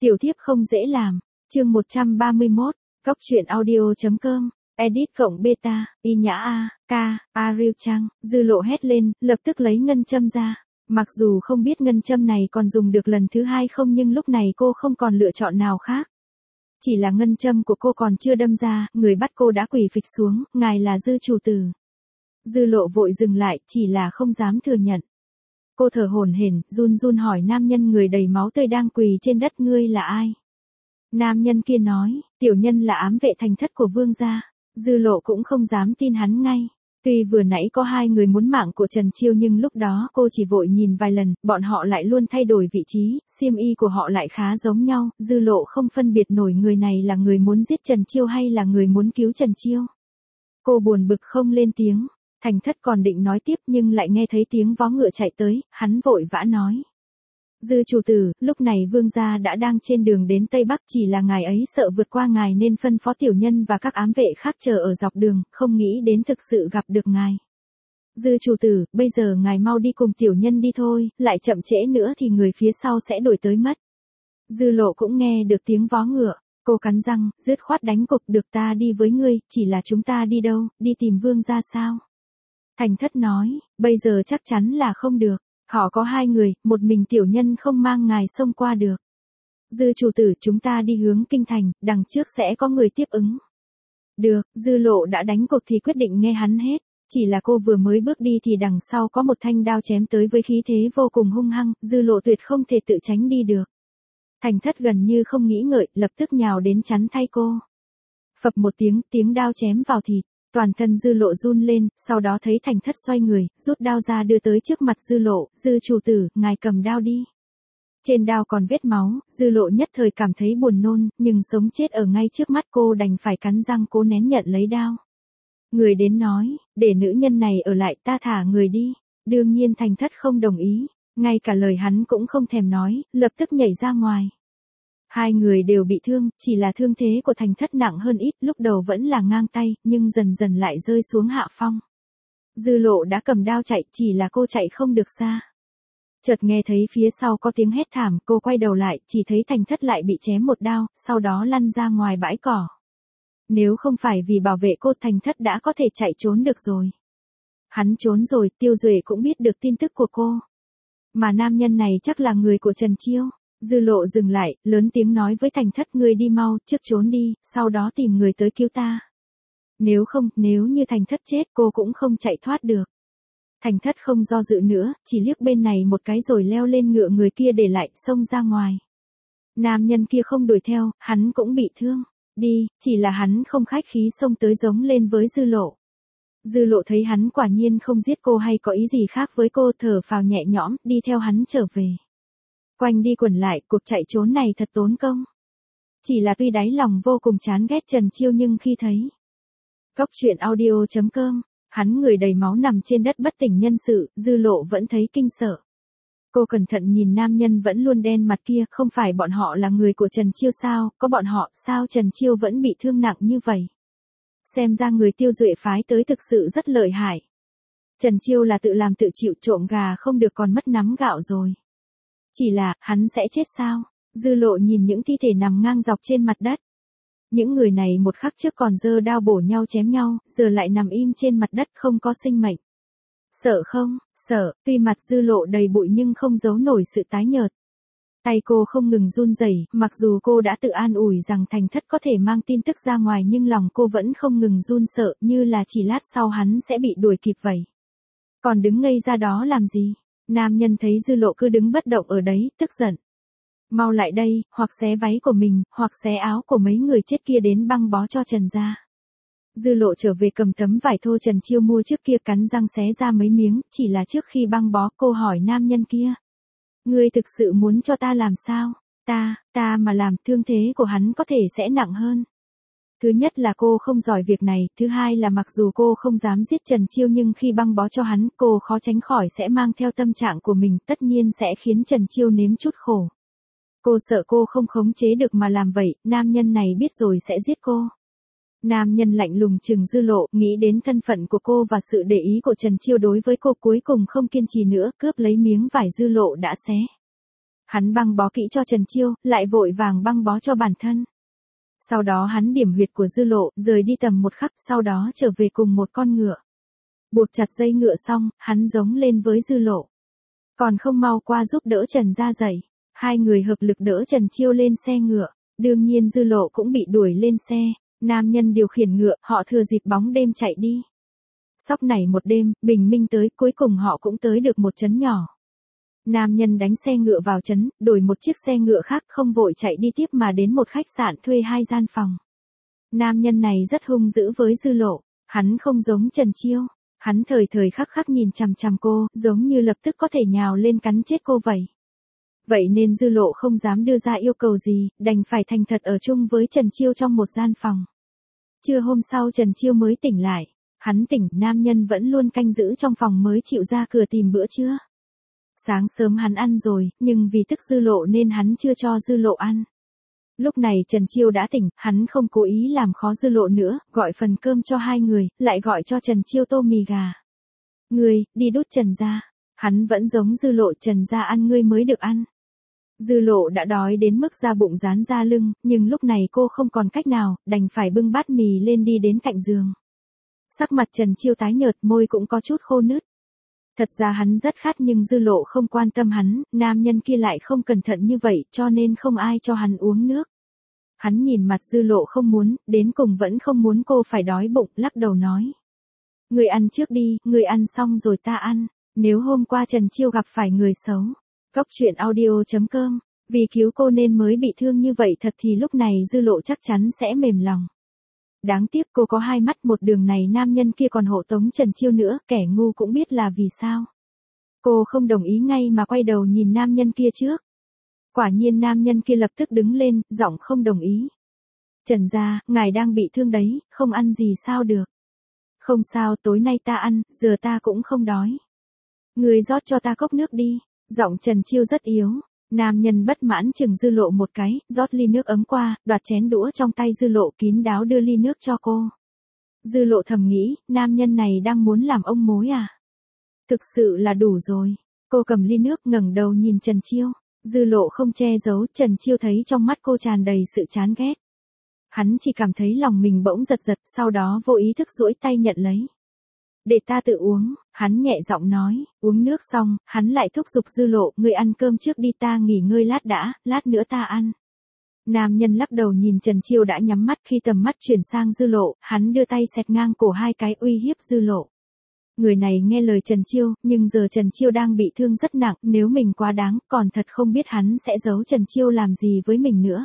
Tiểu thiếp không dễ làm. Chương 131, Cóc truyện audio.com, edit cộng beta, y nhã a, ca, Ariel Trang, Dư Lộ hét lên, lập tức lấy ngân châm ra. Mặc dù không biết ngân châm này còn dùng được lần thứ hai không nhưng lúc này cô không còn lựa chọn nào khác. Chỉ là ngân châm của cô còn chưa đâm ra, người bắt cô đã quỳ phịch xuống, ngài là Dư chủ tử. Dư Lộ vội dừng lại, chỉ là không dám thừa nhận. Cô thở hổn hển, run run hỏi nam nhân người đầy máu tươi đang quỳ trên đất, ngươi là ai? Nam nhân kia nói, tiểu nhân là ám vệ thành thất của vương gia. Dư Lộ cũng không dám tin hắn ngay. Tuy vừa nãy có hai người muốn mạng của Trần Chiêu nhưng lúc đó cô chỉ vội nhìn vài lần, bọn họ lại luôn thay đổi vị trí, xiêm y của họ lại khá giống nhau, Dư Lộ không phân biệt nổi người này là người muốn giết Trần Chiêu hay là người muốn cứu Trần Chiêu. Cô buồn bực không lên tiếng, Thành Thất còn định nói tiếp nhưng lại nghe thấy tiếng vó ngựa chạy tới, hắn vội vã nói. Dư chủ tử, lúc này vương gia đã đang trên đường đến Tây Bắc, chỉ là ngài ấy sợ vượt qua ngài nên phân phó tiểu nhân và các ám vệ khác chờ ở dọc đường, không nghĩ đến thực sự gặp được ngài. Dư chủ tử, bây giờ ngài mau đi cùng tiểu nhân đi thôi, lại chậm trễ nữa thì người phía sau sẽ đuổi tới mất. Dư Lộ cũng nghe được tiếng vó ngựa, cô cắn răng, dứt khoát đánh cục, được ta đi với ngươi, chỉ là chúng ta đi đâu, đi tìm vương gia sao? Thành Thất nói, bây giờ chắc chắn là không được. Họ có hai người, một mình tiểu nhân không mang ngài xông qua được. Dư chủ tử, chúng ta đi hướng kinh thành, đằng trước sẽ có người tiếp ứng. Được, Dư Lộ đã đánh cuộc thì quyết định nghe hắn hết. Chỉ là cô vừa mới bước đi thì đằng sau có một thanh đao chém tới với khí thế vô cùng hung hăng, Dư Lộ tuyệt không thể tự tránh đi được. Thành Thất gần như không nghĩ ngợi, lập tức nhào đến chắn thay cô. Phập một tiếng đao chém vào thịt. Toàn thân Dư Lộ run lên, sau đó thấy Thành Thất xoay người, rút đao ra đưa tới trước mặt Dư Lộ, Dư chủ tử, ngài cầm đao đi. Trên đao còn vết máu, Dư Lộ nhất thời cảm thấy buồn nôn, nhưng sống chết ở ngay trước mắt cô đành phải cắn răng cố nén nhận lấy đao. Người đến nói, để nữ nhân này ở lại ta thả người đi. Đương nhiên Thành Thất không đồng ý, ngay cả lời hắn cũng không thèm nói, lập tức nhảy ra ngoài. Hai người đều bị thương, chỉ là thương thế của Thành Thất nặng hơn ít, lúc đầu vẫn là ngang tay, nhưng dần dần lại rơi xuống hạ phong. Dư Lộ đã cầm đao chạy, chỉ là cô chạy không được xa. Chợt nghe thấy phía sau có tiếng hét thảm, cô quay đầu lại, chỉ thấy Thành Thất lại bị chém một đao, sau đó lăn ra ngoài bãi cỏ. Nếu không phải vì bảo vệ cô, Thành Thất đã có thể chạy trốn được rồi. Hắn trốn rồi, Tiêu Duệ cũng biết được tin tức của cô. Mà nam nhân này chắc là người của Trần Chiêu. Dư Lộ dừng lại, lớn tiếng nói với Thành Thất, ngươi đi mau, trước trốn đi, sau đó tìm người tới cứu ta. Nếu như Thành Thất chết cô cũng không chạy thoát được. Thành Thất không do dự nữa, chỉ liếc bên này một cái rồi leo lên ngựa người kia để lại, xông ra ngoài. Nam nhân kia không đuổi theo, hắn cũng bị thương. Đi, chỉ là hắn không khách khí xông tới giống lên với Dư Lộ. Dư Lộ thấy hắn quả nhiên không giết cô hay có ý gì khác với cô, thở phào nhẹ nhõm, đi theo hắn trở về. Quanh đi quẩn lại, cuộc chạy trốn này thật tốn công. Chỉ là tuy đáy lòng vô cùng chán ghét Trần Chiêu nhưng khi thấy Cóc truyện audio.com, hắn người đầy máu nằm trên đất bất tỉnh nhân sự, Dư Lộ vẫn thấy kinh sợ. Cô cẩn thận nhìn nam nhân vẫn luôn đen mặt kia, không phải bọn họ là người của Trần Chiêu sao, có bọn họ, sao Trần Chiêu vẫn bị thương nặng như vậy? Xem ra người Tiêu Duệ phái tới thực sự rất lợi hại. Trần Chiêu là tự làm tự chịu, trộm gà không được còn mất nắm gạo rồi. Chỉ là, hắn sẽ chết sao? Dư Lộ nhìn những thi thể nằm ngang dọc trên mặt đất. Những người này một khắc trước còn giơ đao bổ nhau chém nhau, giờ lại nằm im trên mặt đất không có sinh mệnh. Sợ không? Sợ, tuy mặt Dư Lộ đầy bụi nhưng không giấu nổi sự tái nhợt. Tay cô không ngừng run rẩy, mặc dù cô đã tự an ủi rằng Thành Thất có thể mang tin tức ra ngoài nhưng lòng cô vẫn không ngừng run sợ, như là chỉ lát sau hắn sẽ bị đuổi kịp vậy. Còn đứng ngây ra đó làm gì? Nam nhân thấy Dư Lộ cứ đứng bất động ở đấy, tức giận. Mau lại đây, hoặc xé váy của mình, hoặc xé áo của mấy người chết kia đến băng bó cho Trần gia. Dư Lộ trở về cầm tấm vải thô Trần Chiêu mua trước kia cắn răng xé ra mấy miếng, chỉ là trước khi băng bó cô hỏi nam nhân kia. Ngươi thực sự muốn cho ta làm sao? Ta mà làm, thương thế của hắn có thể sẽ nặng hơn. Thứ nhất là cô không giỏi việc này, thứ hai là mặc dù cô không dám giết Trần Chiêu nhưng khi băng bó cho hắn, cô khó tránh khỏi sẽ mang theo tâm trạng của mình, tất nhiên sẽ khiến Trần Chiêu nếm chút khổ. Cô sợ cô không khống chế được mà làm vậy, nam nhân này biết rồi sẽ giết cô. Nam nhân lạnh lùng trừng Dư Lộ, nghĩ đến thân phận của cô và sự để ý của Trần Chiêu đối với cô, cuối cùng không kiên trì nữa, cướp lấy miếng vải Dư Lộ đã xé. Hắn băng bó kỹ cho Trần Chiêu, lại vội vàng băng bó cho bản thân. Sau đó hắn điểm huyệt của Dư Lộ, rời đi tầm một khắc, sau đó trở về cùng một con ngựa. Buộc chặt dây ngựa xong, hắn giống lên với Dư Lộ. Còn không mau qua giúp đỡ Trần ra dậy. Hai người hợp lực đỡ Trần Chiêu lên xe ngựa. Đương nhiên Dư Lộ cũng bị đuổi lên xe. Nam nhân điều khiển ngựa, họ thừa dịp bóng đêm chạy đi. Sóc nảy một đêm, bình minh tới, cuối cùng họ cũng tới được một trấn nhỏ. Nam nhân đánh xe ngựa vào trấn, đổi một chiếc xe ngựa khác, không vội chạy đi tiếp mà đến một khách sạn thuê 2 gian phòng. Nam nhân này rất hung dữ với Dư Lộ, hắn không giống Trần Chiêu, hắn thời thời khắc khắc nhìn chằm chằm cô, giống như lập tức có thể nhào lên cắn chết cô vậy. Vậy nên Dư Lộ không dám đưa ra yêu cầu gì, đành phải thành thật ở chung với Trần Chiêu trong một gian phòng. Trưa hôm sau Trần Chiêu mới tỉnh lại, hắn tỉnh, nam nhân vẫn luôn canh giữ trong phòng mới chịu ra cửa tìm bữa trưa. Sáng sớm hắn ăn rồi, nhưng vì tức Dư Lộ nên hắn chưa cho Dư Lộ ăn. Lúc này Trần Chiêu đã tỉnh, hắn không cố ý làm khó Dư Lộ nữa, gọi phần cơm cho 2 người, lại gọi cho Trần Chiêu tô mì gà. Ngươi, đi đút Trần ra. Hắn vẫn giống Dư Lộ, Trần ra ăn ngươi mới được ăn. Dư Lộ đã đói đến mức da bụng dán ra lưng, nhưng lúc này cô không còn cách nào, đành phải bưng bát mì lên đi đến cạnh giường. Sắc mặt Trần Chiêu tái nhợt, môi cũng có chút khô nứt. Thật ra hắn rất khát nhưng Dư Lộ không quan tâm hắn, nam nhân kia lại không cẩn thận như vậy cho nên không ai cho hắn uống nước. Hắn nhìn mặt Dư Lộ không muốn, đến cùng vẫn không muốn cô phải đói bụng, lắc đầu nói. Người ăn trước đi, người ăn xong rồi ta ăn, nếu hôm qua Trần Chiêu gặp phải người xấu. Cóc truyện audio.com, vì cứu cô nên mới bị thương như vậy thật thì lúc này Dư Lộ chắc chắn sẽ mềm lòng. Đáng tiếc cô có 2 mắt, một đường này nam nhân kia còn hộ tống Trần Chiêu nữa, kẻ ngu cũng biết là vì sao. Cô không đồng ý ngay mà quay đầu nhìn nam nhân kia trước. Quả nhiên nam nhân kia lập tức đứng lên, giọng không đồng ý. Trần gia, ngài đang bị thương đấy, không ăn gì sao được. Không sao, tối nay ta ăn, giờ ta cũng không đói. Người rót cho ta cốc nước đi. Giọng Trần Chiêu rất yếu. Nam nhân bất mãn chừng Dư Lộ một cái, rót ly nước ấm qua, đoạt chén đũa trong tay Dư Lộ, kín đáo đưa ly nước cho cô. Dư Lộ thầm nghĩ, nam nhân này đang muốn làm ông mối à? Thực sự là đủ rồi. Cô cầm ly nước ngẩng đầu nhìn Trần Chiêu. Dư Lộ không che giấu, Trần Chiêu thấy trong mắt cô tràn đầy sự chán ghét. Hắn chỉ cảm thấy lòng mình bỗng giật giật, sau đó vô ý thức duỗi tay nhận lấy. Để ta tự uống, hắn nhẹ giọng nói, uống nước xong, hắn lại thúc giục Dư Lộ, ngươi ăn cơm trước đi, ta nghỉ ngơi lát đã, lát nữa ta ăn. Nam nhân lắc đầu nhìn Trần Chiêu đã nhắm mắt, khi tầm mắt chuyển sang Dư Lộ, hắn đưa tay xẹt ngang cổ 2 cái uy hiếp Dư Lộ. Người này nghe lời Trần Chiêu, nhưng giờ Trần Chiêu đang bị thương rất nặng, nếu mình quá đáng, còn thật không biết hắn sẽ giấu Trần Chiêu làm gì với mình nữa.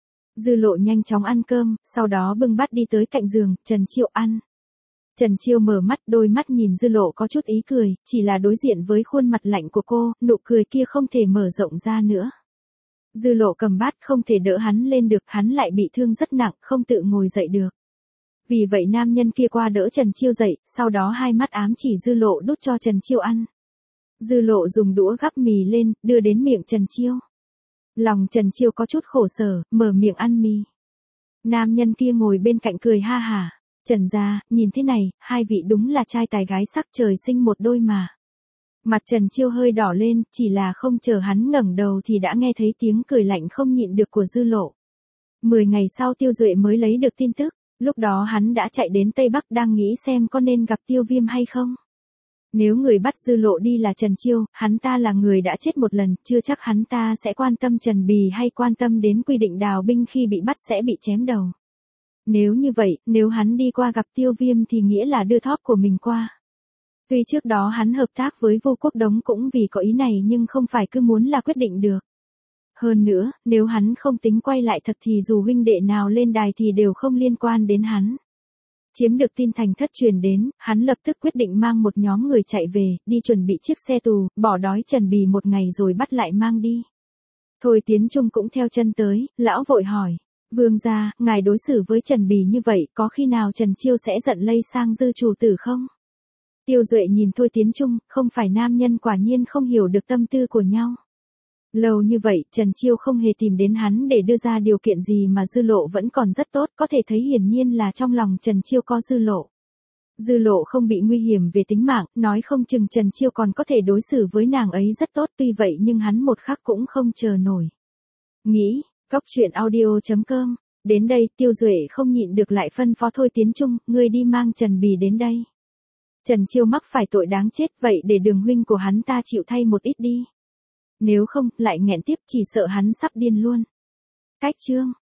Dư Lộ nhanh chóng ăn cơm, sau đó bưng bát đi tới cạnh giường, Trần Chiêu ăn. Trần Chiêu mở mắt, đôi mắt nhìn Dư Lộ có chút ý cười, chỉ là đối diện với khuôn mặt lạnh của cô, nụ cười kia không thể mở rộng ra nữa. Dư Lộ cầm bát không thể đỡ hắn lên được, hắn lại bị thương rất nặng, không tự ngồi dậy được. Vì vậy nam nhân kia qua đỡ Trần Chiêu dậy, sau đó 2 mắt ám chỉ Dư Lộ đút cho Trần Chiêu ăn. Dư Lộ dùng đũa gắp mì lên, đưa đến miệng Trần Chiêu. Lòng Trần Chiêu có chút khổ sở, mở miệng ăn mì. Nam nhân kia ngồi bên cạnh cười ha hả. Trần gia, nhìn thế này, 2 vị đúng là trai tài gái sắc, trời sinh một đôi mà. Mặt Trần Chiêu hơi đỏ lên, chỉ là không chờ hắn ngẩng đầu thì đã nghe thấy tiếng cười lạnh không nhịn được của Dư Lộ. 10 ngày sau Tiêu Duệ mới lấy được tin tức, lúc đó hắn đã chạy đến Tây Bắc đang nghĩ xem có nên gặp Tiêu Viêm hay không. Nếu người bắt Dư Lộ đi là Trần Chiêu, hắn ta là người đã chết một lần, chưa chắc hắn ta sẽ quan tâm Trần Bì hay quan tâm đến quy định đào binh khi bị bắt sẽ bị chém đầu. Nếu như vậy, nếu hắn đi qua gặp Tiêu Viêm thì nghĩa là đưa thóp của mình qua. Tuy trước đó hắn hợp tác với Vô Quốc Đống cũng vì có ý này nhưng không phải cứ muốn là quyết định được. Hơn nữa, nếu hắn không tính quay lại thật thì dù huynh đệ nào lên đài thì đều không liên quan đến hắn. Chiếm được tin thành thất truyền đến, hắn lập tức quyết định mang một nhóm người chạy về, đi chuẩn bị chiếc xe tù, bỏ đói Trần Bì một ngày rồi bắt lại mang đi. Thôi Tiến Trung cũng theo chân tới, lão vội hỏi. Vương gia, ngài đối xử với Trần Bì như vậy, có khi nào Trần Chiêu sẽ giận lây sang Dư chủ tử không? Tiêu Duệ nhìn Thôi Tiến Trung, không phải nam nhân quả nhiên không hiểu được tâm tư của nhau. Lâu như vậy, Trần Chiêu không hề tìm đến hắn để đưa ra điều kiện gì mà Dư Lộ vẫn còn rất tốt, có thể thấy hiển nhiên là trong lòng Trần Chiêu có Dư Lộ. Dư Lộ không bị nguy hiểm về tính mạng, nói không chừng Trần Chiêu còn có thể đối xử với nàng ấy rất tốt, tuy vậy nhưng hắn một khắc cũng không chờ nổi. Nghĩ, Cóc truyện audio.com. Đến đây Tiêu Duệ không nhịn được lại phân phó Thôi Tiến Trung, ngươi đi mang Trần Bì đến đây. Trần Chiêu mắc phải tội đáng chết, vậy để Đường huynh của hắn ta chịu thay một ít đi. Nếu không, lại nghẹn tiếp chỉ sợ hắn sắp điên luôn. Cách chương